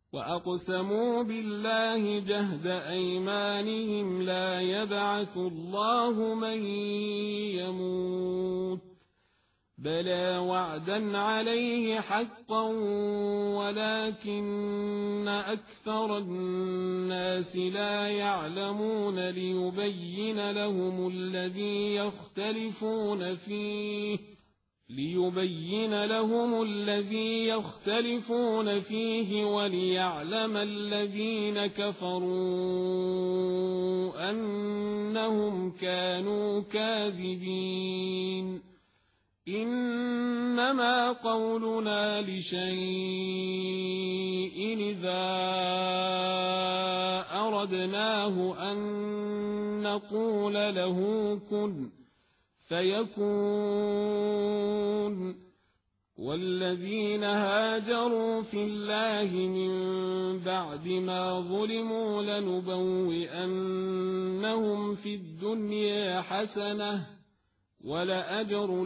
وأقسموا بالله جهد أيمانهم لا يبعث الله من يموت بلى وعدا عليه حقا ولكن أكثر الناس لا يعلمون ليبين لهم الذي يختلفون فيه وليعلم الذين كفروا أنهم كانوا كاذبين إنما قولنا لشيء إذا أردناه أن نقول له كن فيكون والذين هاجروا في الله من بعد ما ظلموا لنبوئنهم في الدنيا حسنة ولأجر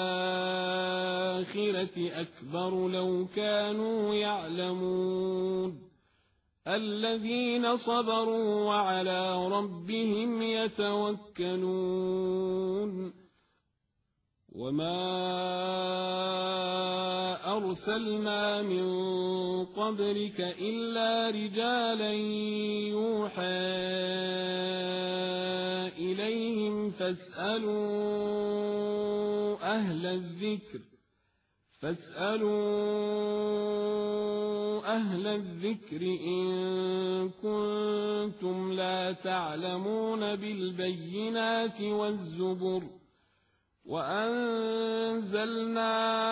الآخرة أكبر لو كانوا يعلمون الذين صبروا وعلى ربهم يتوكلون وما أرسلنا من قبلك إلا رجالا يوحى إليهم فاسألوا أهل الذكر إن كنتم لا تعلمون بالبينات والزبر وأنزلنا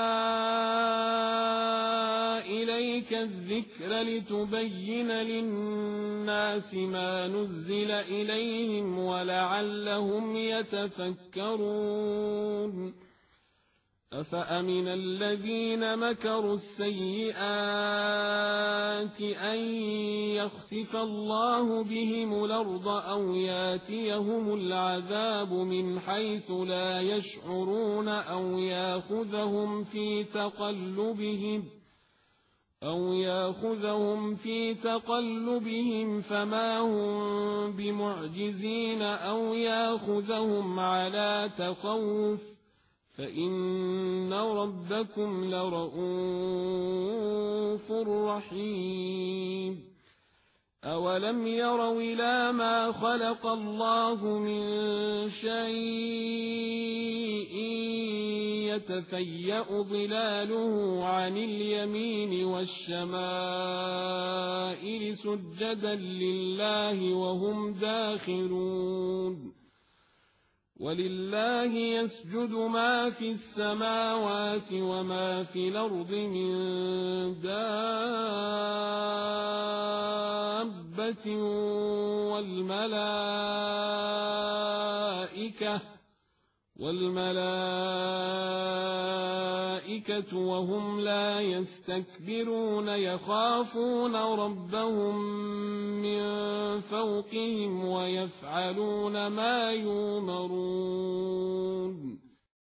إليك الذكر لتبين للناس ما نزل إليهم ولعلهم يتفكرون أفأمن الذين مكروا السيئات أن يخسف الله بهم الأرض أو ياتيهم العذاب من حيث لا يشعرون أو ياخذهم في تقلبهم فما هم بمعجزين أو ياخذهم على تخوف فإن ربكم لرءوف رحيم أولم يروا إلى ما خلق الله من شيء يتفيأ ظلاله عن اليمين والشمائل سجدا لله وهم داخرون ولله يسجد ما في السماوات وما في الأرض من دابة والملائكة وهم لا يستكبرون يخافون ربهم من فوقهم ويفعلون ما يؤمرون